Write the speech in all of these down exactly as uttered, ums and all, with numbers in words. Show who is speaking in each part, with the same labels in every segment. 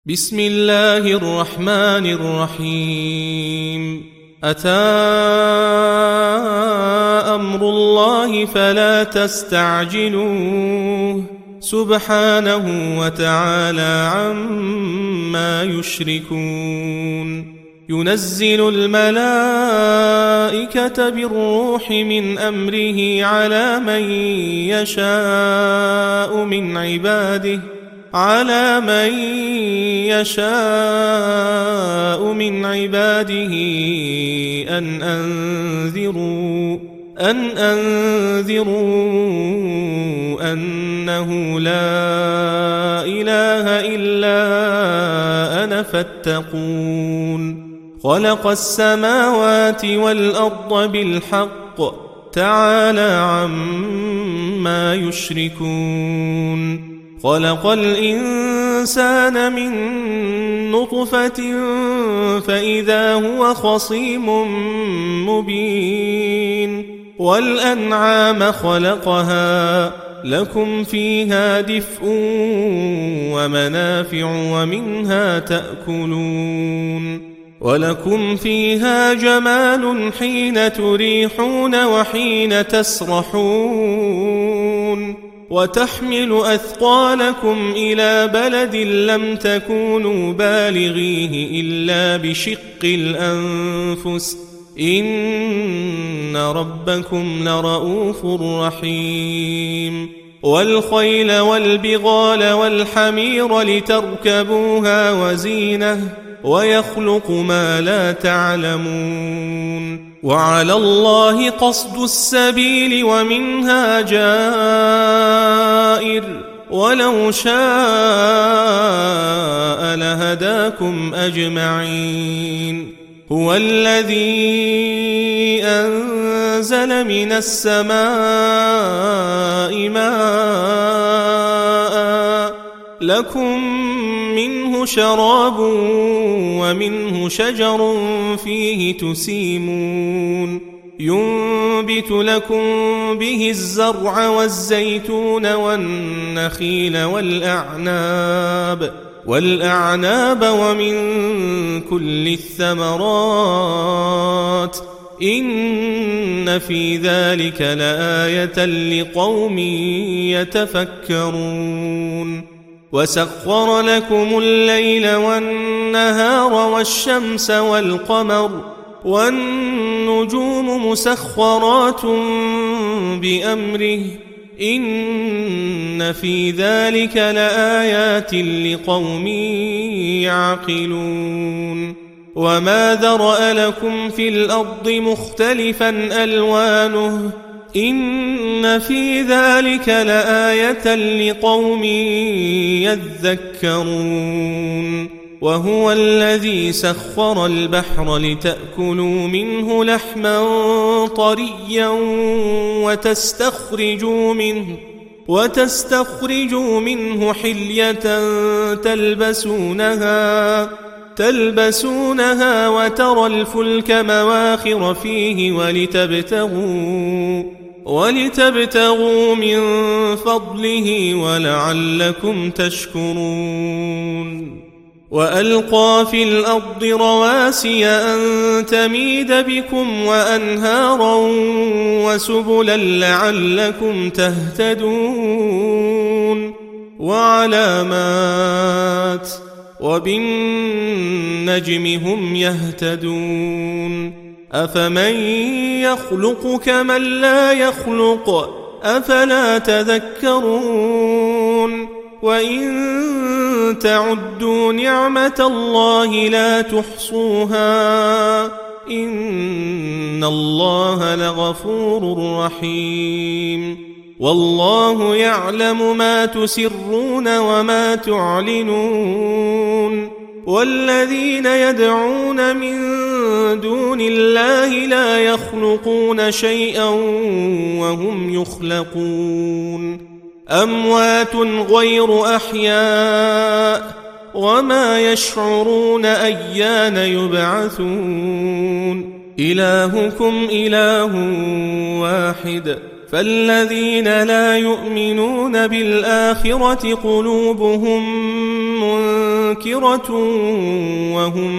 Speaker 1: بسم الله الرحمن الرحيم. أتى أمر الله فلا تستعجلوه سبحانه وتعالى عما يشركون. ينزل الملائكة بالروح من أمره على من يشاء من عباده على من يشاء من عباده أن أنذروا أن أنذروا أنه لا إله إلا أنا فاتقون. خلق السماوات والأرض بالحق تعالى عما يشركون. خلق الإنسان من نطفة فإذا هو خصيم مبين. والأنعام خلقها لكم فيها دفء ومنافع ومنها تأكلون. ولكم فيها جمال حين تريحون وحين تسرحون. وتحمل أثقالكم إلى بلد لم تكونوا بالغيه إلا بشق الأنفس إن ربكم لرؤوف رحيم. والخيل والبغال والحمير لتركبوها وزينة ويخلق ما لا تعلمون. وعلى الله قصد السبيل ومنها جائر ولو شاء لهداكم أجمعين. هو الذي أنزل من السماء ماء لكم منه شراب ومنه شجر فيه تسيمون. ينبت لكم به الزرع والزيتون والنخيل والأعناب والأعناب ومن كل الثمرات إن في ذلك لآية لقوم يتفكرون. وسخر لكم الليل والنهار والشمس والقمر والنجوم مسخرات بأمره إن في ذلك لآيات لقوم يعقلون. وما ذرأ لكم في الأرض مختلفا ألوانه إن في ذلك لآية لقوم يذكرون. وهو الذي سخر البحر لتأكلوا منه لحما طريا وتستخرجوا منه وتستخرجوا منه حلية تلبسونها تلبسونها وترى الفلك مواخر فيه ولتبتغوا ولتبتغوا من فضله ولعلكم تشكرون. وألقى في الأرض رواسي أن تميد بكم وأنهارا وسبلا لعلكم تهتدون. وعلامات وبالنجم هم يهتدون. أفمن يخلق كمن لا يخلق أفلا تذكرون. وإن تعدوا نعمة الله لا تحصوها إن الله لغفور رحيم. والله يعلم ما تسرون وما تعلنون. والذين يدعون من دون الله لا يخلقون شيئا وهم يخلقون. أموات غير أحياء وما يشعرون أيان يبعثون. إلهكم إله واحد فالذين لا يؤمنون بالآخرة قلوبهم منكرة مُنكِرَةٌ وَهُمْ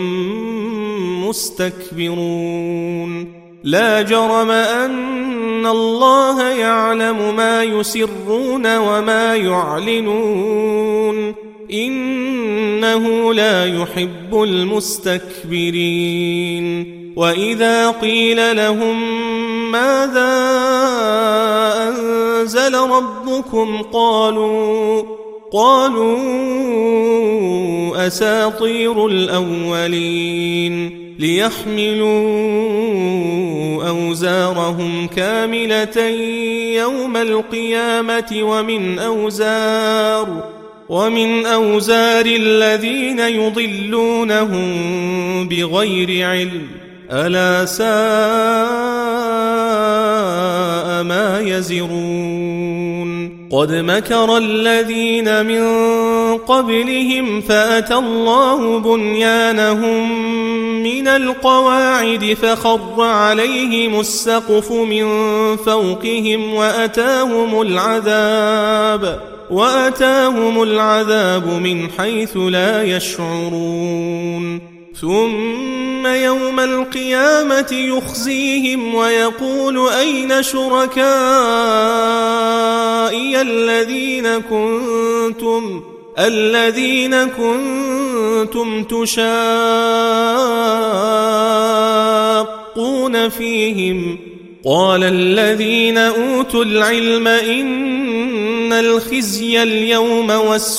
Speaker 1: مُسْتَكْبِرُونَ لا جرم أن الله يعلم ما يسرون وما يعلنون إنه لا يحب المستكبرين وإذا قيل لهم ماذا أنزل ربكم قالوا قالوا أساطير الأولين ليحملوا أوزارهم كاملة يوم القيامة ومن أوزار ومن أوزار الذين يضلونهم بغير علم ألا ساء ما يزرون قد مكر الذين من قبلهم فأتى الله بنيانهم من القواعد فخر عليهم السقف من فوقهم وأتاهم العذاب وأتاهم العذاب من حيث لا يشعرون ثم يوم القيامة يخزيهم ويقول أين شركائي الذين كنتم الذين كنتم تشاقون فيهم قال الذين أوتوا العلم إن الخزي اليوم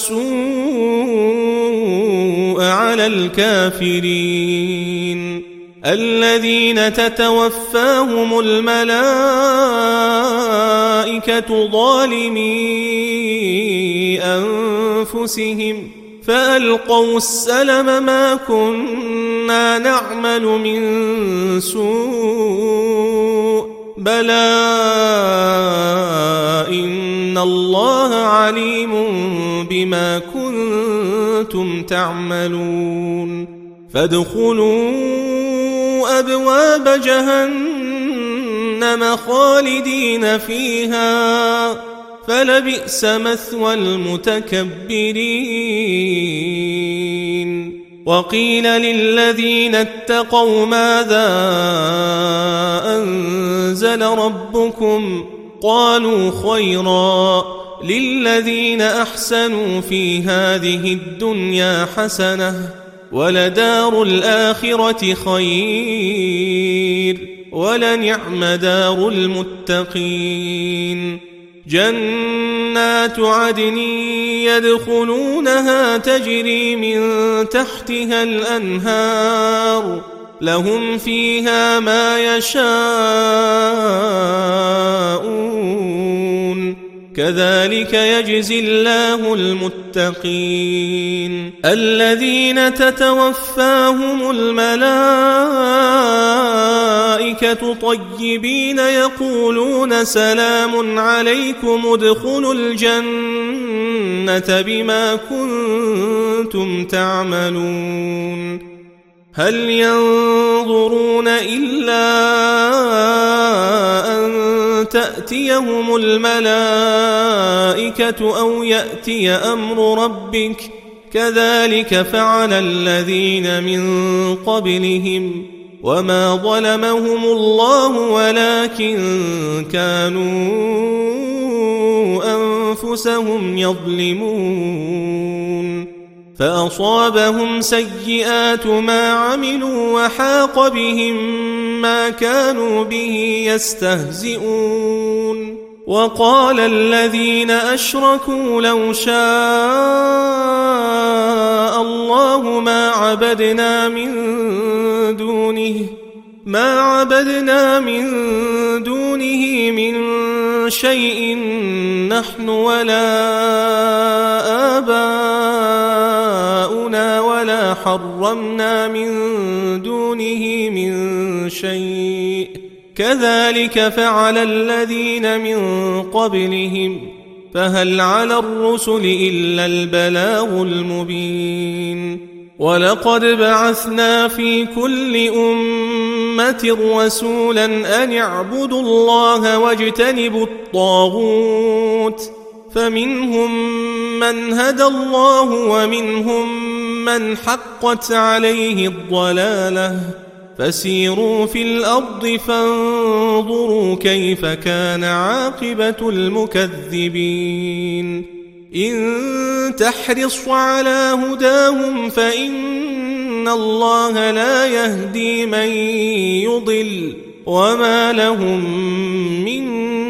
Speaker 1: والسوء على الكافرين الذين تتوفاهم الملائكة ظالمي أنفسهم فألقوا السلم ما كنا نعمل من سوء بلى إن الله عليم بما كنتم تعملون فادخلوا أبواب جهنم خالدين فيها فلبئس مثوى المتكبرين وقيل للذين اتقوا ماذا أنزل ربكم قالوا خيرا للذين أحسنوا في هذه الدنيا حسنة ولدار الآخرة خير ولنعم دار المتقين جنات عدن يدخلونها تجري من تحتها الأنهار لهم فيها ما يشاءون كذلك يجزي الله المتقين الذين تتوفاهم الملائكة طيبين يقولون سلام عليكم ادخلوا الجنة بما كنتم تعملون هل ينظرون إلا أن تأتيهم الملائكة أو يأتي أمر ربك كذلك فعل الذين من قبلهم وما ظلمهم الله ولكن كانوا أنفسهم يظلمون فأصابهم سيئات ما عملوا وحاق بهم ما كانوا به يستهزئون وقال الذين أشركوا لو شاء الله ما عبدنا من دونه ما عبدنا من دونه من شيء نحن ولا آباؤنا ولا حرمنا من دونه من شيء كذلك فعل الذين من قبلهم فهل على الرسل إلا البلاغ المبين ولقد بعثنا في كل أمة رسولا أن اعبدوا الله واجتنبوا الطاغوت فمنهم من هدى الله ومنهم من حقت عليه الضلالة فسيروا في الأرض فانظروا كيف كان عاقبة المكذبين إن تحرص على هداهم فإن الله لا يهدي من يضل وما لهم من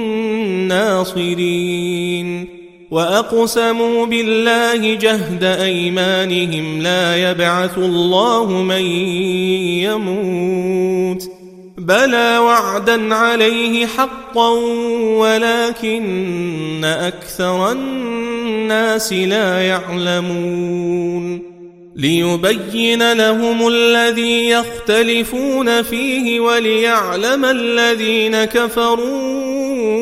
Speaker 1: ناصرين وأقسموا بالله جهد أيمانهم لا يبعث الله من يموت بلى وعدا عليه حقا ولكن أكثر الناس لا يعلمون ليبين لهم الذي يختلفون فيه وليعلم الذين كفروا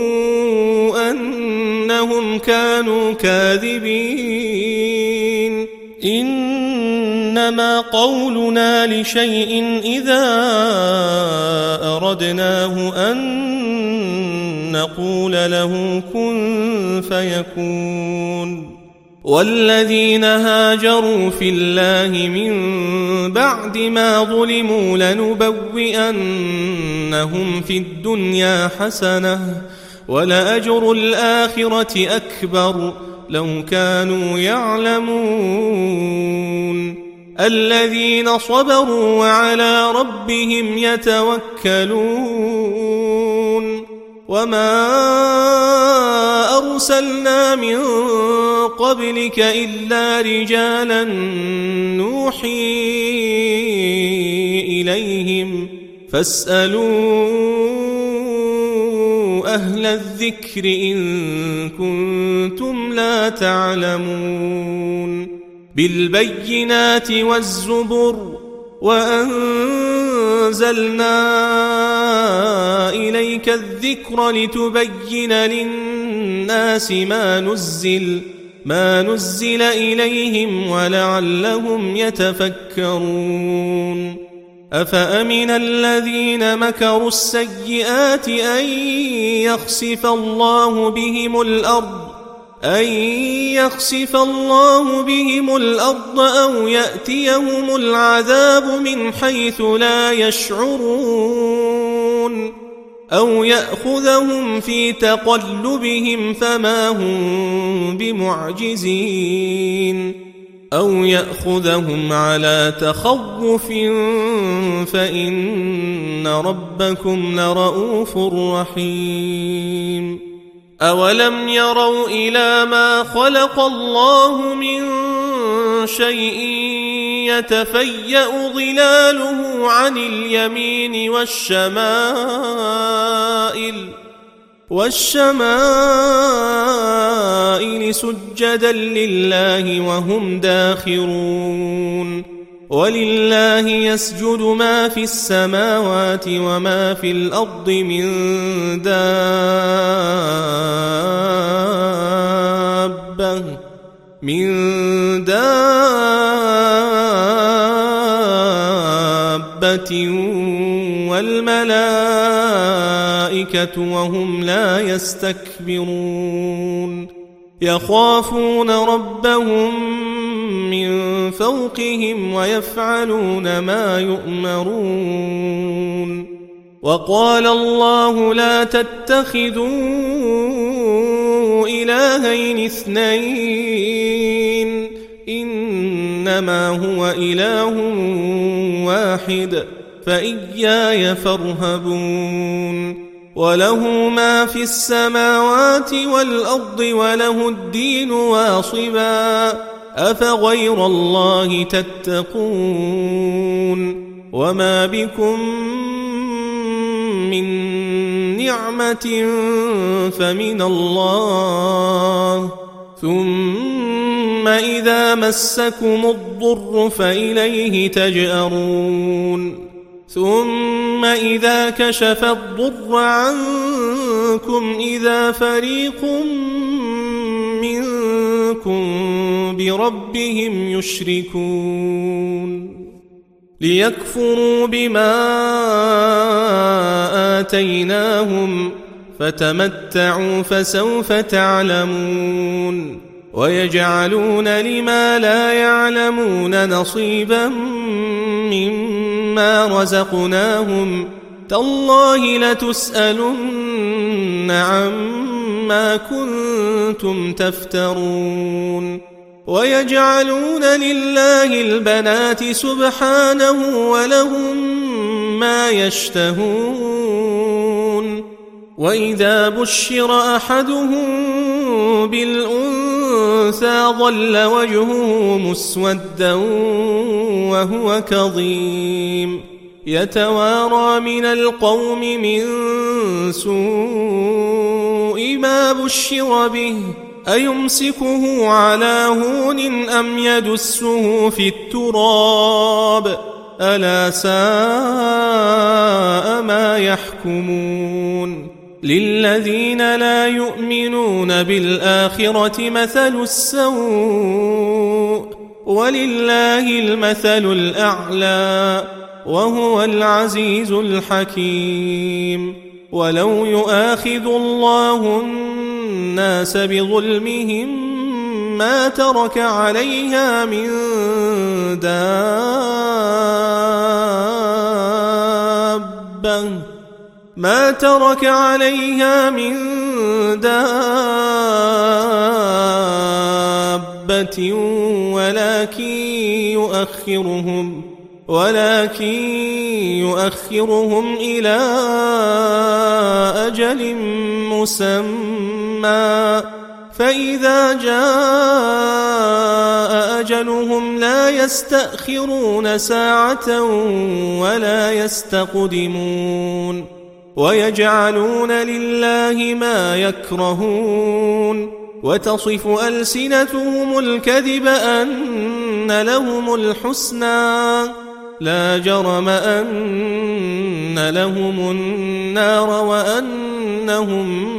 Speaker 1: أنهم كانوا كاذبين إنما قولنا لشيء إذا أردناه أن نقول له كن فيكون والذين هاجروا في الله من بعد ما ظلموا لنبوئنهم في الدنيا حسنة ولأجر الآخرة أكبر لو كانوا يعلمون الذين صبروا وعلى ربهم يتوكلون وما أرسلنا من قبلك إلا رجالا نوحي إليهم فاسألوا أهل الذكر إن كنتم لا تعلمون بالبينات والزبر وأنزلنا إليك الذكر لتبين للناس ما نزل ما نزل إليهم ولعلهم يتفكرون أفأمن الذين مكروا السيئات أن يخسف الله بهم الأرض أن يخسف الله بهم الأرض أو يأتيهم العذاب من حيث لا يشعرون أو يأخذهم في تقلبهم فما هم بمعجزين أو يأخذهم على تخوف فإن ربكم لرؤوف رحيم أولم يروا إلى ما خلق الله من شيء يتفيأ ظلاله عن اليمين والشمائل والشمائل سجدا لله وهم داخرون ولله يسجد ما في السماوات وما في الأرض من دابة من دابة والملائكة وهم لا يستكبرون يخافون ربهم من فوقهم ويفعلون ما يؤمرون وقال الله لا تتخذوا إلهين اثنين إنما هو إله واحد فإياي فارهبون وله ما في السماوات والأرض وله الدين واصبا أفغير الله تتقون وما بكم من نعمة فمن الله ثم إذا مسكم الضر فإليه تجأرون ثم إذا كشف الضر عنكم إذا فريق منكم بربهم يشركون ليكفروا بما آتيناهم فتمتعوا فسوف تعلمون ويجعلون لما لا يعلمون نصيبا مما رزقناهم تالله لتسألن عما كنتم تفترون ويجعلون لله البنات سبحانه ولهم ما يشتهون وإذا بشر أحدهم بالأنثى ظل وجهه مسودا وهو كظيم يتوارى من القوم من سوء ما بشر به أيمسكه على هون أم يدسه في التراب ألا ساء ما يحكمون للذين لا يؤمنون بالآخرة مثل السوء ولله المثل الأعلى وهو العزيز الحكيم ولو يؤاخذ الله الناس بظلمهم ما ترك عليها من دابة ما ترك عليها من دابة ولكن يؤخرهم ولكن يؤخرهم إلى أجل مسمى فإذا جاء أجلهم لا يستأخرون ساعة ولا يستقدمون ويجعلون لله ما يكرهون وتصف ألسنتهم الكذب أن لهم الحسنى لا جرم أن لهم النار وأنهم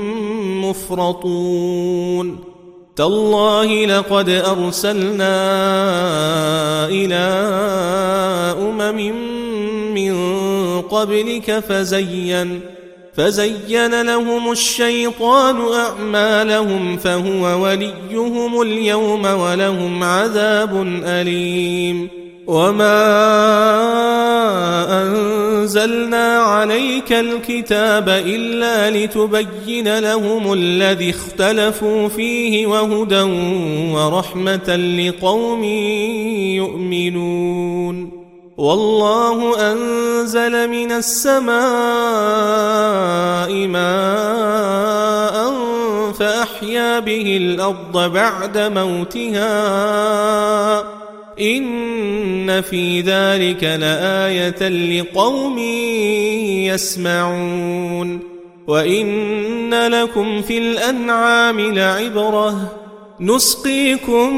Speaker 1: مفرطون تالله لقد أرسلنا إلى أمم من قبلك فزين فزين لهم الشيطان أعمالهم فهو وليهم اليوم ولهم عذاب أليم وما أنزلنا عليك الكتاب إلا لتبين لهم الذي اختلفوا فيه وهدى ورحمة لقوم يؤمنون والله أنزل من السماء ماء فأحيا به الأرض بعد موتها إن في ذلك لآية لقوم يسمعون وإن لكم في الأنعام لعبرة نسقيكم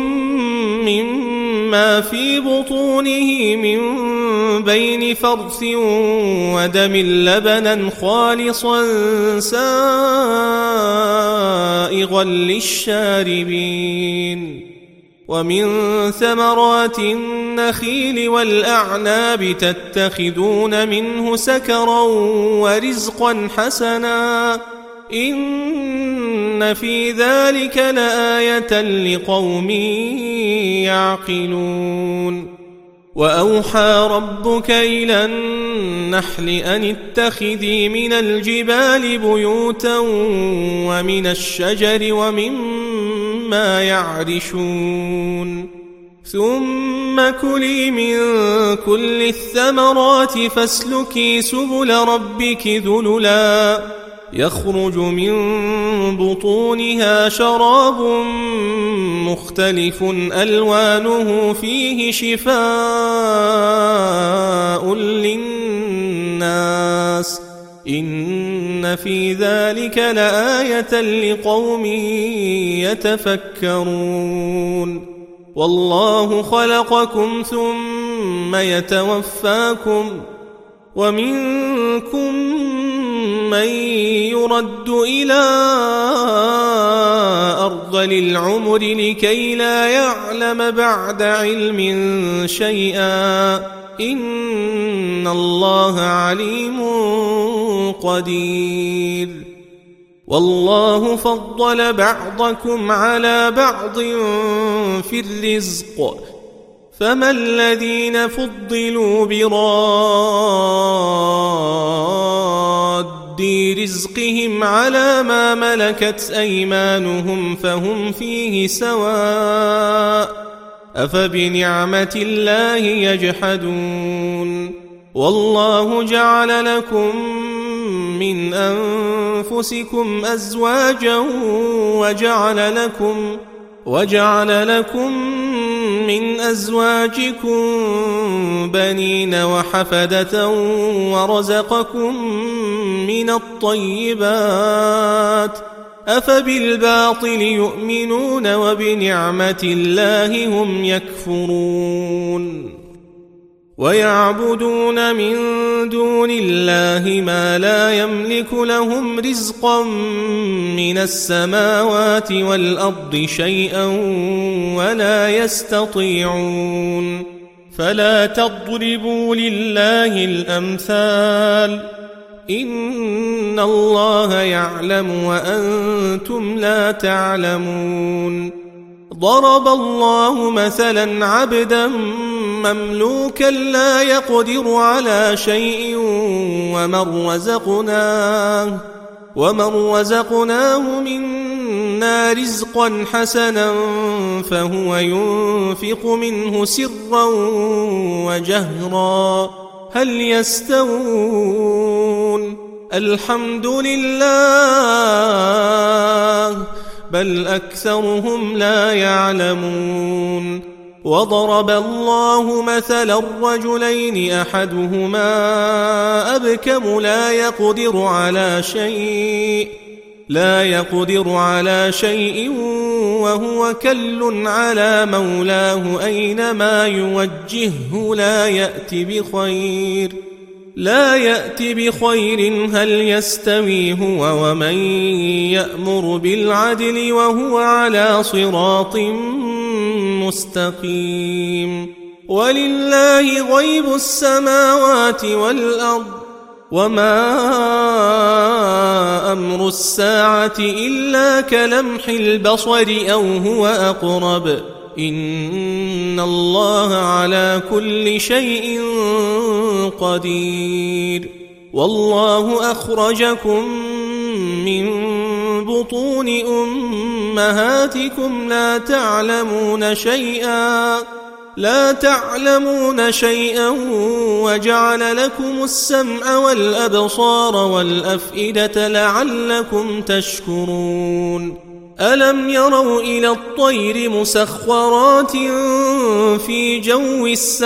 Speaker 1: مما في بطونه من بين فرث ودم لبنا خالصا سائغا للشاربين ومن ثمرات النخيل والأعناب تتخذون منه سكرا ورزقا حسنا إن في ذلك لآية لقوم يعقلون وأوحى ربك إلى النحل أن اتخذي من الجبال بيوتا ومن الشجر ومما يعرشون ثم كلي من كل الثمرات فاسلكي سبل ربك ذللا يخرج من بطونها شراب مختلف ألوانه فيه شفاء للناس إن في ذلك لآية لقوم يتفكرون والله خلقكم ثم يتوفاكم ومنكم من يرد إلى أرذل العمر لكي لا يعلم بعد علم شيئا إن الله عليم قدير والله فضل بعضكم على بعض في الرزق فما الذين فضلوا براد رزقهم على ما ملكت أيمانهم فهم فيه سواء أفبنعمة الله يجحدون والله جعل لكم من أنفسكم أزواجا وجعل لكم وجعل لكم من أزواجكم بنين وحفدة ورزقكم من الطيبات أفبالباطل يؤمنون وبنعمة الله هم يكفرون ويعبدون من دون الله ما لا يملك لهم رزقا من السماوات والأرض شيئا ولا يستطيعون فلا تضربوا لله الأمثال إن الله يعلم وأنتم لا تعلمون ضرب الله مثلا عبدا مملوكا لا يقدر على شيء ومن رزقناه ومن رزقناه منا رزقا حسنا فهو ينفق منه سرا وجهرا هل يستوون الحمد لله بل أكثرهم لا يعلمون وضرب الله مثلا رجلين أحدهما أبكم لا يقدر على شيء لا يقدر على شيء وهو كل على مولاه أينما يوجهه لا يأتي بخير لا يأتي بخير هل يستوي هو ومن يأمر بالعدل وهو على صراط مستقيم ولله غيب السماوات والأرض وما أمر الساعة إلا كلمح البصر أو هو أقرب إن الله على كل شيء قدير والله أخرجكم من بطون أمهاتكم لا تعلمون شيئا لا تعلمون شيئا وجعل لكم السمع والأبصار والأفئدة لعلكم تشكرون ألم يروا إلى الطير مسخرات في جو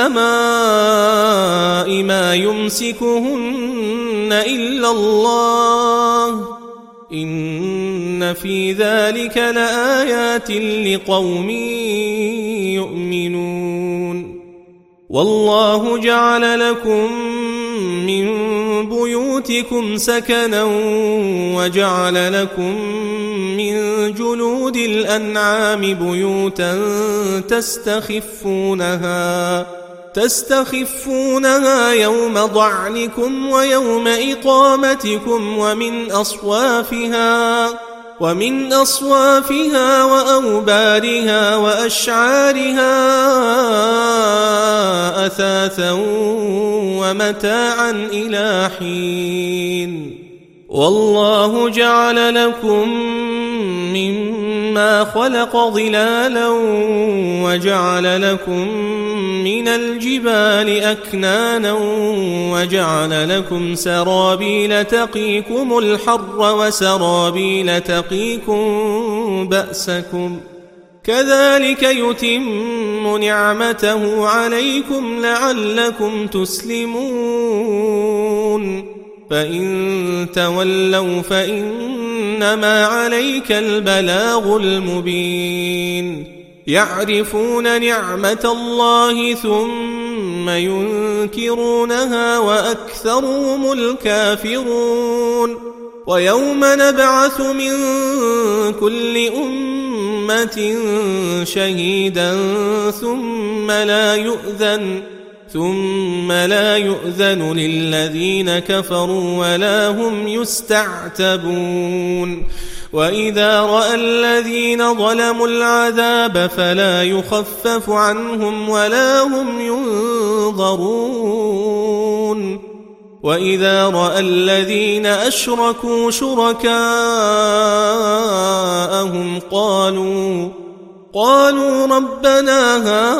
Speaker 1: السماء ما يمسكهن إلا الله إن في ذلك لآيات لقوم يؤمنون والله جعل لكم من بيوتكم سكنا وجعل لكم من جلود الأنعام بيوتا تستخفونها تستخفونها يوم ضعنكم ويوم إقامتكم ومن أصوافها ومن أصوافها وأوبارها وأشعارها أثاثا ومتاعا إلى حين والله جعل لكم مما خلق ظلالا وجعل لكم من الجبال أكنانا وجعل لكم سرابيل تقيكم الحر وسرابيل تقيكم بأسكم كذلك يتم نعمته عليكم لعلكم تسلمون فإن تولوا فإنما عليك البلاغ المبين يعرفون نعمة الله ثم ينكرونها وأكثرهم الكافرون ويوم نبعث من كل أمة شهيدا ثم لا يؤذن ثم لا يؤذن للذين كفروا ولا هم يستعتبون وإذا رأى الذين ظلموا العذاب فلا يخفف عنهم ولا هم ينظرون وإذا رأى الذين أشركوا شركاءهم قالوا قالوا ربنا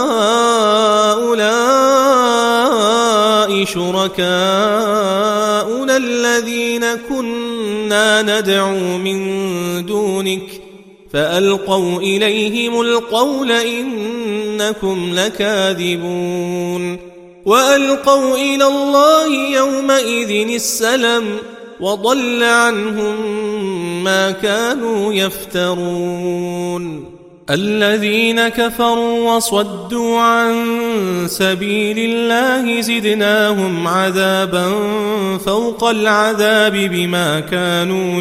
Speaker 1: هؤلاء شركاؤنا الذين كنا ندعو من دونك فألقوا إليهم القول إنكم لكاذبون وألقوا إلى الله يومئذ السلم وضل عنهم ما كانوا يفترون الذين كفروا وصدوا عن سبيل الله زدناهم عذابا فوق العذاب بما كانوا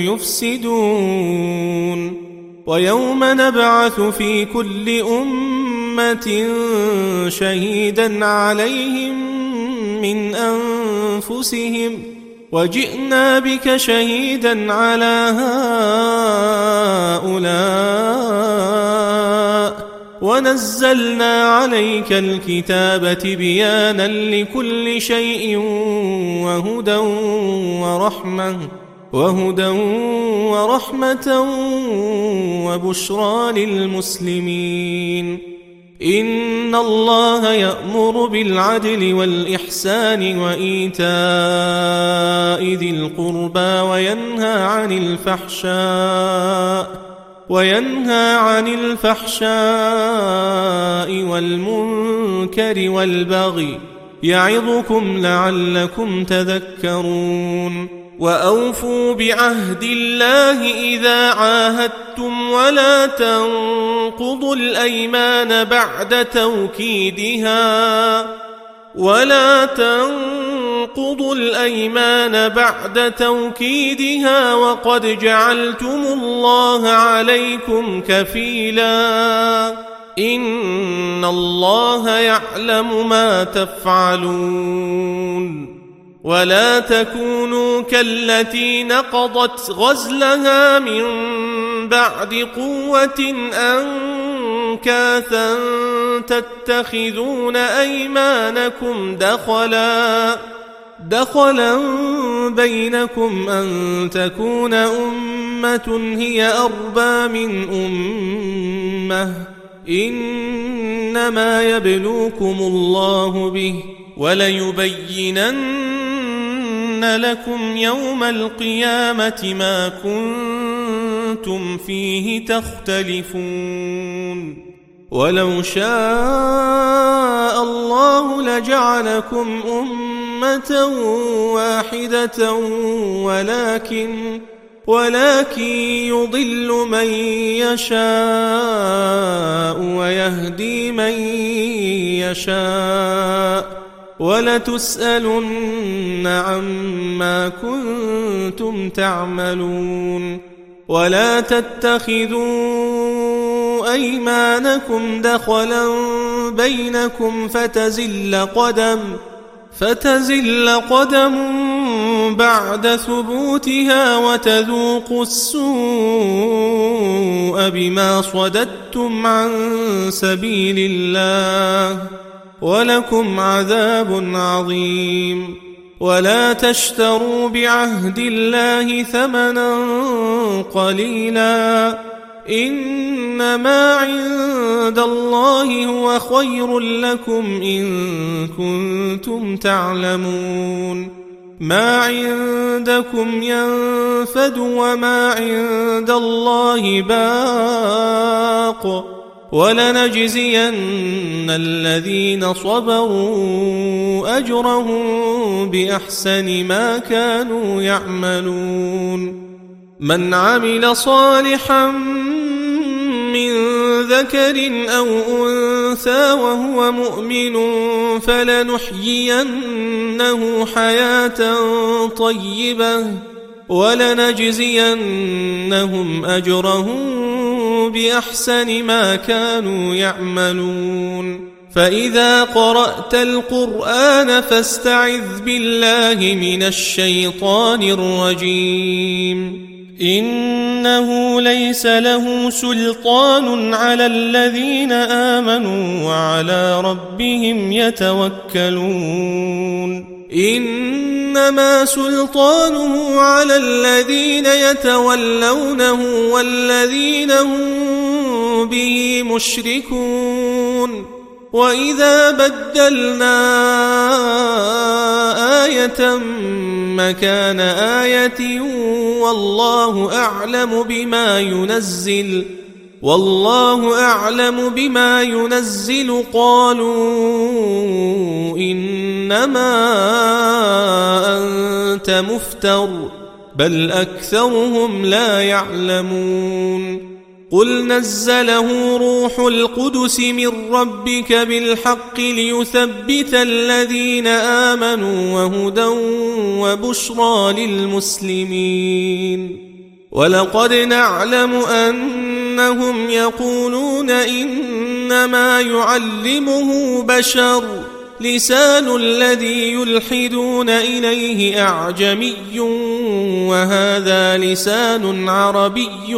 Speaker 1: يفسدون ويوم نبعث في كل أمة شهيدا عليهم من أنفسهم وجئنا بك شهيدا على هؤلاء ونزلنا عليك الكتاب تبيانا لكل شيء وهدى ورحمة وهدى ورحمة وبشرى للمسلمين إن الله يأمر بالعدل والإحسان وإيتاء ذي القربى وينهى عن الفحشاء وينهى عن الفحشاء والمنكر والبغي يعظكم لعلكم تذكرون وأوفوا بعهد الله إذا عاهدتم ولا تنقضوا الأيمان بعد توكيدها ولا تنقضوا الأيمان بعد توكيدها وقد جعلتم الله عليكم كفيلا إن الله يعلم ما تفعلون ولا تكونوا كالتي نقضت غزلها من بعد قوة أنكاثا تتخذون أيمانكم دخلا دخلا بينكم أن تكون أمة هي أربى من أمة إنما يبلوكم الله به وليبينن لكم يوم القيامة ما كنتم فيه تختلفون ولو شاء الله لجعلكم أمة واحدة ولكن ولكن يضل من يشاء ويهدي من يشاء ولتسألن عما كنتم تعملون ولا تتخذوا أيمانكم دخلا بينكم فتزل قدم فتزل قدم بعد ثبوتها وتذوقوا السوء بما صددتم عن سبيل الله ولكم عذاب عظيم ولا تشتروا بعهد الله ثمنا قليلا إنما عند الله هو خير لكم إن كنتم تعلمون ما عندكم ينفد وما عند الله باق ولنجزين الذين صبروا أجرهم بأحسن ما كانوا يعملون من عمل صالحا من ذكر أو أنثى وهو مؤمن فلنحيينه حياة طيبة ولنجزينهم أجرهم بأحسن ما كانوا يعملون فإذا قرأت القرآن فاستعذ بالله من الشيطان الرجيم إنه ليس له سلطان على الذين آمنوا وعلى ربهم يتوكلون إنما سلطانه على الذين يتولونه والذين هم به مشركون وإذا بدلنا آية مكان آية والله أعلم بما ينزل والله أعلم بما ينزل قالوا إنما أنت مفتر بل أكثرهم لا يعلمون قل نزله روح القدس من ربك بالحق ليثبت الذين آمنوا وهدى وبشرى للمسلمين ولقد نعلم أنهم يقولون إنما يعلمه بشر لسان الذي يلحدون إليه أعجمي وهذا لسان عربي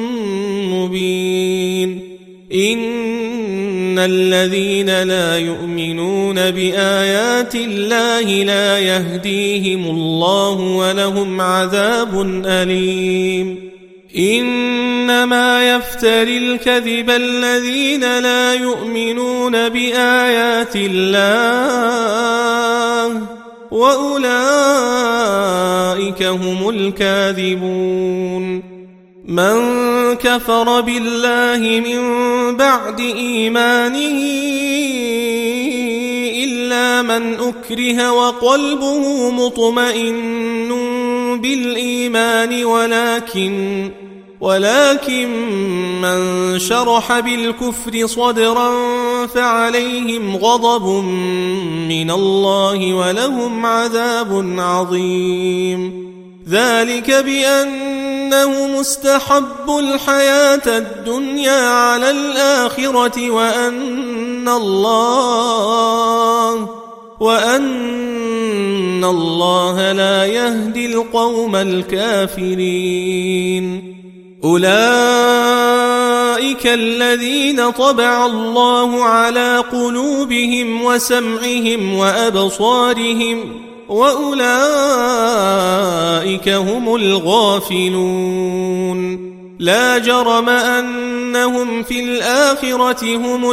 Speaker 1: مبين إن الذين لا يؤمنون بآيات الله لا يهديهم الله ولهم عذاب أليم إنما يفتري الكذب الذين لا يؤمنون بآيات الله وأولئك هم الكاذبون من كفر بالله من بعد إيمانه إلا من أكره وقلبه مطمئن بالإيمان ولكن ولكن من شرح بالكفر صدرا فعليهم غضب من الله ولهم عذاب عظيم ذلك بأنه مستحب الحياة الدنيا على الآخرة وأن الله وأن الله لا يهدي القوم الكافرين أولئك الذين طبع الله على قلوبهم وسمعهم وأبصارهم وأولئك هم الغافلون لا جرم أنهم في الآخرة هم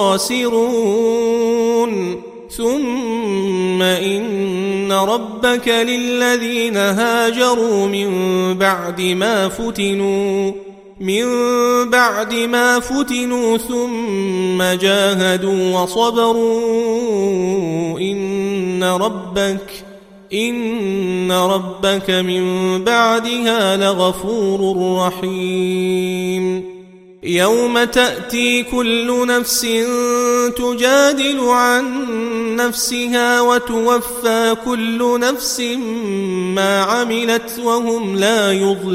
Speaker 1: الخاسرون ثم إن ربك للذين هاجروا من بعد ما فتنوا من بعد ما فتنوا ثم جاهدوا وصبروا إن ربك إن ربك من بعدها لغفور رحيم يوم تأتي كل نفس تجادل عن نفسها وتوفى كل نفس ما عملت وهم لا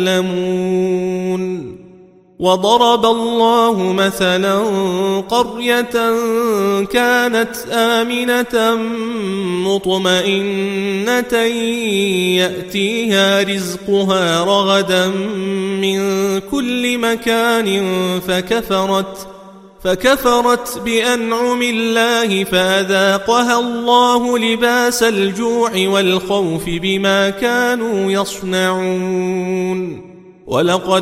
Speaker 1: يظلمون وضرب الله مثلا قرية كانت آمنة مطمئنة يأتيها رزقها رغدا من كل مكان فكفرت فكفرت بأنعم الله فأذاقها الله لباس الجوع والخوف بما كانوا يصنعون ولقد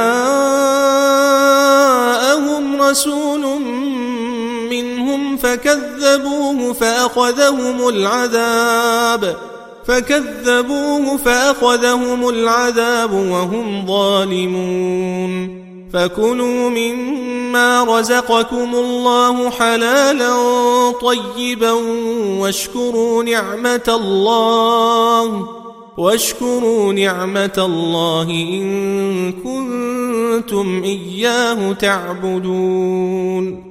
Speaker 1: جاءهم رسول منهم فكذبوه فأخذهم العذاب فكذبوه فأخذهم العذاب وهم ظالمون فكلوا مما رزقكم الله حلالا طيبا واشكروا نعمة الله واشكروا نعمة الله إن كنتم إياه تعبدون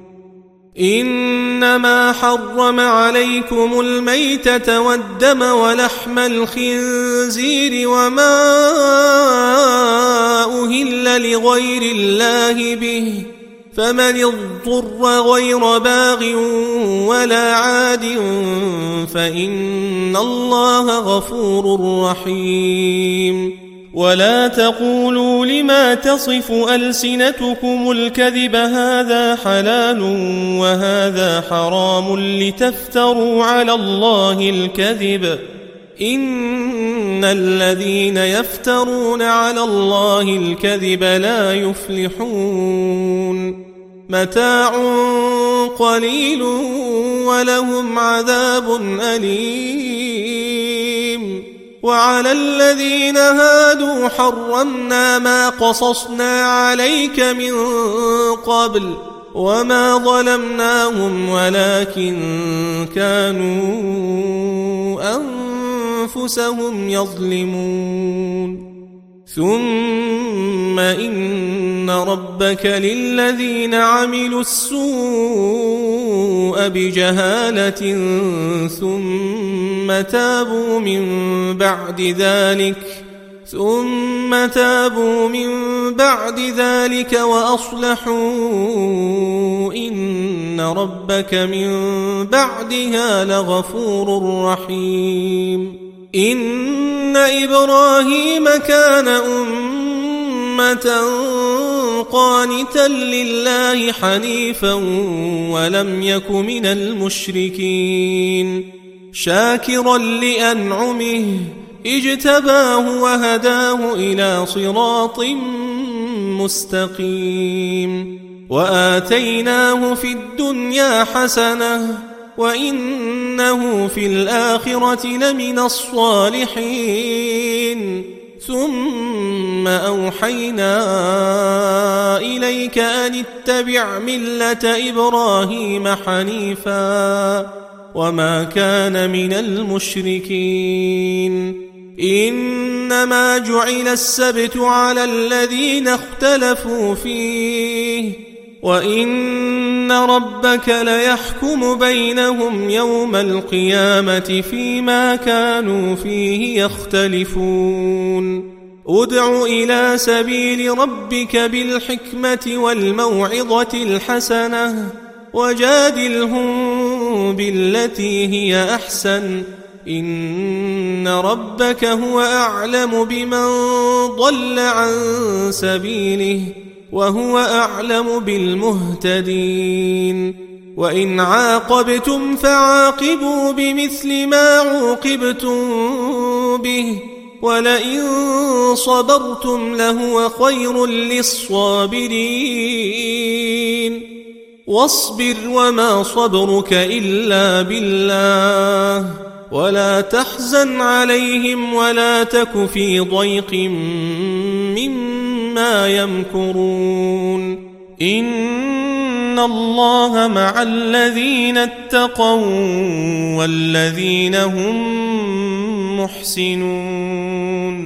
Speaker 1: إنما حرم عليكم الميتة والدم ولحم الخنزير وما أهل لغير الله به فمن اضطر غير باغ ولا عاد فإن الله غفور رحيم. ولا تقولوا لما تصف ألسنتكم الكذب هذا حلال وهذا حرام لتفتروا على الله الكذب إن الذين يفترون على الله الكذب لا يفلحون. متاع قليل ولهم عذاب أليم. وعلى الذين هادوا حرمنا ما قصصنا عليك من قبل وما ظلمناهم ولكن كانوا أنفسهم يظلمون. ثم إن ربك للذين عملوا السوء بجهالة ثم تابوا من بعد ذلك ثم تابوا من بعد ذلك وأصلحوا إن ربك من بعدها لغفور رحيم. إن إبراهيم كان أمة قانتا لله حنيفا ولم يك من المشركين شاكرا لأنعمه اجتباه وهداه إلى صراط مستقيم. وآتيناه في الدنيا حسنة وإنه في الآخرة لمن الصالحين. ثم أوحينا إليك أن اتبع ملة إبراهيم حنيفا وما كان من المشركين. إنما جعل السبت على الذين اختلفوا فيه وإن ربك ليحكم بينهم يوم القيامة فيما كانوا فيه يختلفون. ادع إلى سبيل ربك بالحكمة والموعظة الحسنة وجادلهم بالتي هي أحسن إن ربك هو أعلم بمن ضل عن سبيله وهو أعلم بالمهتدين. وإن عاقبتم فعاقبوا بمثل ما عوقبتم به ولئن صبرتم لهو خير للصابرين. واصبر وما صبرك إلا بالله ولا تحزن عليهم ولا تك في ضيق مما يمكرون. إن الله مع الذين اتقوا والذين هم محسنون.